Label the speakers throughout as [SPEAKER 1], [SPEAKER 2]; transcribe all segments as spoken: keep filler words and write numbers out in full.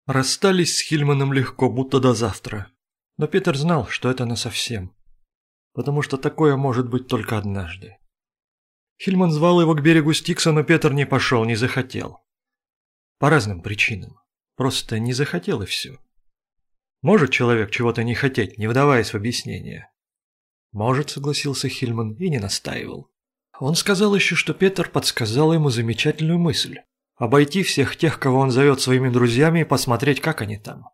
[SPEAKER 1] Расстались с Хильманом легко, будто до завтра. Но Петер знал, что это насовсем. Потому что такое может быть только однажды. Хильман звал его к берегу Стикса, но Петер не пошел, не захотел. По разным причинам. Просто не захотел и все. Может человек чего-то не хотеть, не вдаваясь в объяснение? Может, согласился Хильман и не настаивал. Он сказал еще, что Петер подсказал ему замечательную мысль. Обойти всех тех, кого он зовет своими друзьями, и посмотреть, как они там.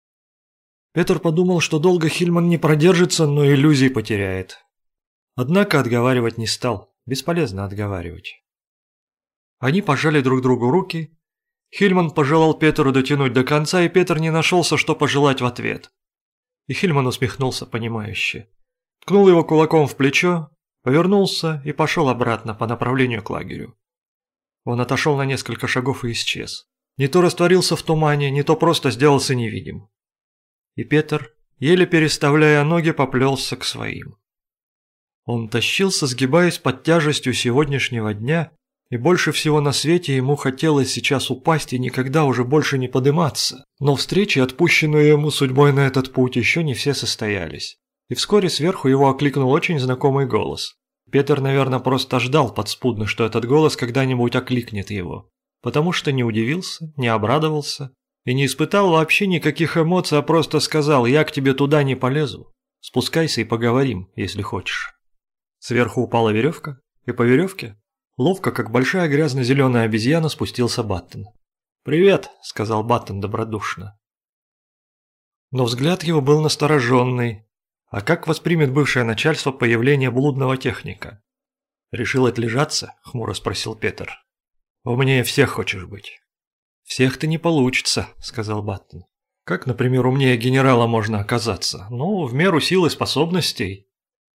[SPEAKER 1] Петр подумал, что долго Хильман не продержится, но иллюзий потеряет. Однако отговаривать не стал, бесполезно отговаривать. Они пожали друг другу руки. Хильман пожелал Петру дотянуть до конца, и Петр не нашелся, что пожелать в ответ. И Хильман усмехнулся понимающе. Ткнул его кулаком в плечо, повернулся и пошел обратно по направлению к лагерю. Он отошел на несколько шагов и исчез. Не то растворился в тумане, не то просто сделался невидим. И Петр, еле переставляя ноги, поплелся к своим. Он тащился, сгибаясь под тяжестью сегодняшнего дня, и больше всего на свете ему хотелось сейчас упасть и никогда уже больше не подниматься. Но встречи, отпущенные ему судьбой на этот путь, еще не все состоялись. И вскоре сверху его окликнул очень знакомый голос. Петр, наверное, просто ждал подспудно, что этот голос когда-нибудь окликнет его, потому что не удивился, не обрадовался и не испытал вообще никаких эмоций, а просто сказал: «Я к тебе туда не полезу, спускайся и поговорим, если хочешь». Сверху упала веревка, и по веревке, ловко, как большая грязно-зеленая обезьяна, спустился Баттон. «Привет», — сказал Баттон добродушно. Но взгляд его был настороженный. А как воспримет бывшее начальство появление блудного техника? «Решил отлежаться?» — хмуро спросил Петр. «Умнее всех хочешь быть». «Всех-то не получится», — сказал Баттон. «Как, например, умнее генерала можно оказаться? Ну, в меру сил и способностей».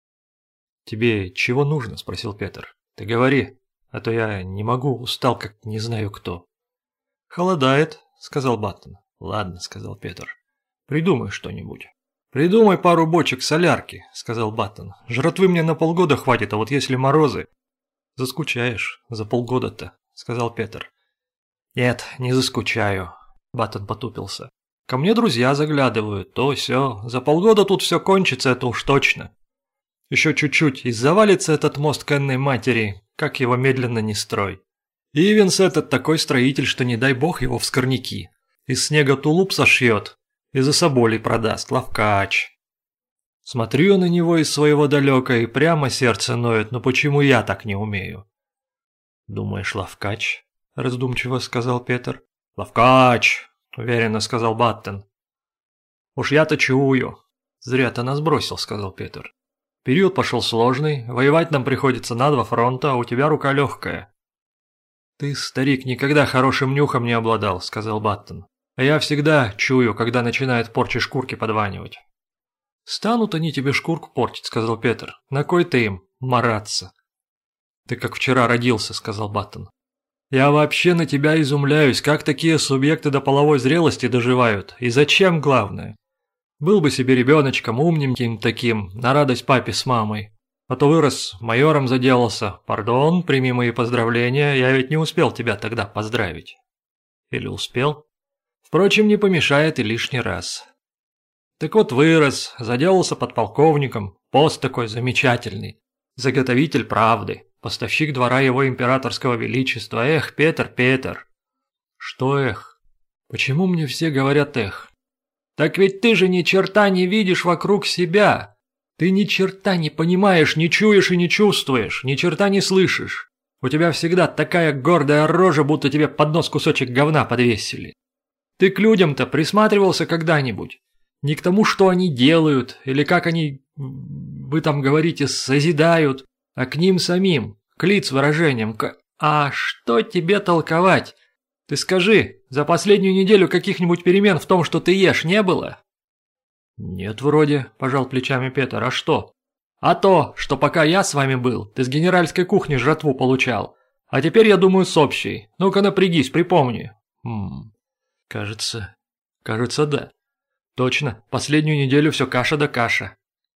[SPEAKER 1] «Тебе чего нужно?» — спросил Петр. «Ты говори, а то я не могу, устал, как не знаю кто». «Холодает», — сказал Баттон. «Ладно», — сказал Петр. «Придумай что-нибудь». «Придумай пару бочек солярки», — сказал Баттон. «Жратвы мне на полгода хватит, а вот если морозы...» «Заскучаешь за полгода-то», — сказал Петр. «Нет, не заскучаю», — Баттон потупился. «Ко мне друзья заглядывают, то сё. За полгода тут все кончится, это уж точно. Еще чуть-чуть, и завалится этот мост к энной матери, как его медленно не строй. Ивенс этот такой строитель, что не дай бог его в скорняки. Из снега тулуп сошьет. И за соболей продаст, ловкач. Смотрю на него из своего далека, и прямо сердце ноет, но почему я так не умею?» «Думаешь, ловкач?» — раздумчиво сказал Петр. «Ловкач!» — уверенно сказал Баттон. «Уж я-то чую». «Зря ты нас бросил», — сказал Петр. «Период пошел сложный, воевать нам приходится на два фронта, а у тебя рука легкая». «Ты, старик, никогда хорошим нюхом не обладал», — сказал Баттон. «А я всегда чую, когда начинает порчи шкурки подванивать». «Станут они тебе шкурку портить», — сказал Петр. «На кой ты им мараться?» «Ты как вчера родился», — сказал Баттон. «Я вообще на тебя изумляюсь, как такие субъекты до половой зрелости доживают. И зачем, главное? Был бы себе ребеночком, умненьким таким, на радость папе с мамой. А то вырос, майором заделался. Пардон, прими мои поздравления, я ведь не успел тебя тогда поздравить». «Или успел?» «Впрочем, не помешает и лишний раз». Так вот вырос, заделался подполковником, пост такой замечательный. Заготовитель правды, поставщик двора его императорского величества. Эх, Петр, Петр. Что эх? Почему мне все говорят эх? Так ведь ты же ни черта не видишь вокруг себя. Ты ни черта не понимаешь, не чуешь и не чувствуешь, ни черта не слышишь. У тебя всегда такая гордая рожа, будто тебе под нос кусочек говна подвесили. Ты к людям-то присматривался когда-нибудь? Не к тому, что они делают, или как они, вы там говорите, созидают, а к ним самим, к лиц выражениям. К... А что тебе толковать? Ты скажи, за последнюю неделю каких-нибудь перемен в том, что ты ешь, не было?» «Нет, вроде», – пожал плечами Петр. «А что?» «А то, что пока я с вами был, ты с генеральской кухни жратву получал. А теперь, я думаю, с общей. Ну-ка напрягись, припомни». «Хм... Кажется, кажется, да. Точно, последнюю неделю все каша да каша».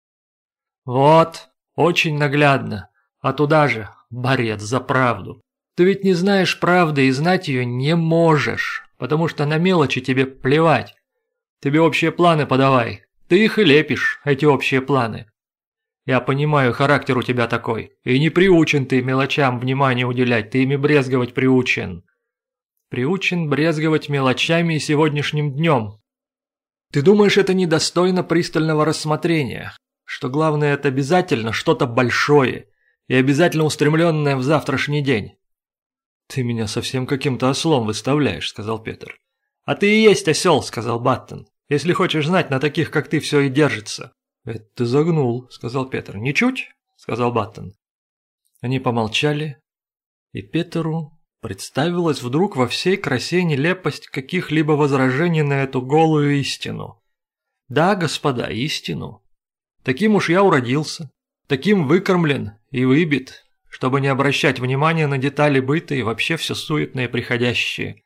[SPEAKER 1] «Вот, очень наглядно. А туда же, борец за правду. Ты ведь не знаешь правды и знать ее не можешь, потому что на мелочи тебе плевать. Тебе общие планы подавай. Ты их и лепишь, эти общие планы. Я понимаю, характер у тебя такой. И не приучен ты мелочам внимания уделять, ты ими брезговать приучен. Приучен брезговать мелочами и сегодняшним днем. Ты думаешь, это недостойно пристального рассмотрения, что главное это обязательно что-то большое и обязательно устремленное в завтрашний день. Ты меня совсем каким-то ослом выставляешь, сказал Петер. А ты и есть осел, сказал Баттон. Если хочешь знать, на таких, как ты, все и держится. Это ты загнул, сказал Петер. Ничуть, сказал Баттон. Они помолчали, и Петеру представилась вдруг во всей красе нелепость каких-либо возражений на эту голую истину. Да, господа, истину. Таким уж я уродился, таким выкормлен и выбит, чтобы не обращать внимания на детали быта и вообще все суетное приходящее,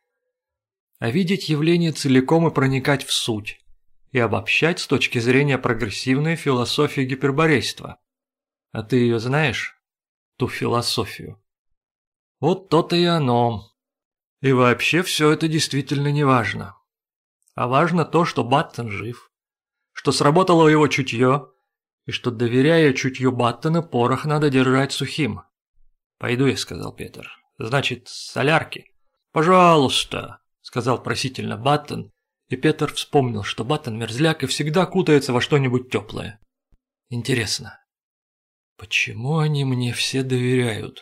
[SPEAKER 1] а видеть явление целиком и проникать в суть, и обобщать с точки зрения прогрессивной философии гиперборейства. А ты ее знаешь, ту философию? Вот то-то и оно. И вообще все это действительно не важно. А важно то, что Баттон жив, что сработало его чутье, и что, доверяя чутью Баттона, порох надо держать сухим. «Пойду я», — сказал Петер. «Значит, солярки?» «Пожалуйста», — сказал просительно Баттон, и Петер вспомнил, что Баттон мерзляк и всегда кутается во что-нибудь теплое. «Интересно, почему они мне все доверяют?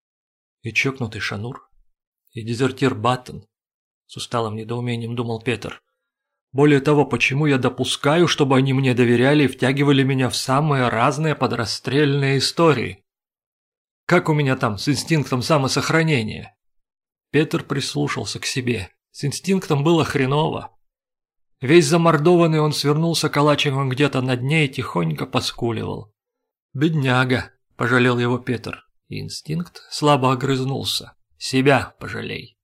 [SPEAKER 1] И чокнутый Шанур, и дезертир Баттон?» С усталым недоумением думал Петер. «Более того, почему я допускаю, чтобы они мне доверяли и втягивали меня в самые разные подрастрельные истории? Как у меня там с инстинктом самосохранения?» Петер прислушался к себе. С инстинктом было хреново. Весь замордованный он свернулся калачиком где-то на дне и тихонько поскуливал. «Бедняга», — пожалел его Петер. И инстинкт слабо огрызнулся. «Себя пожалей».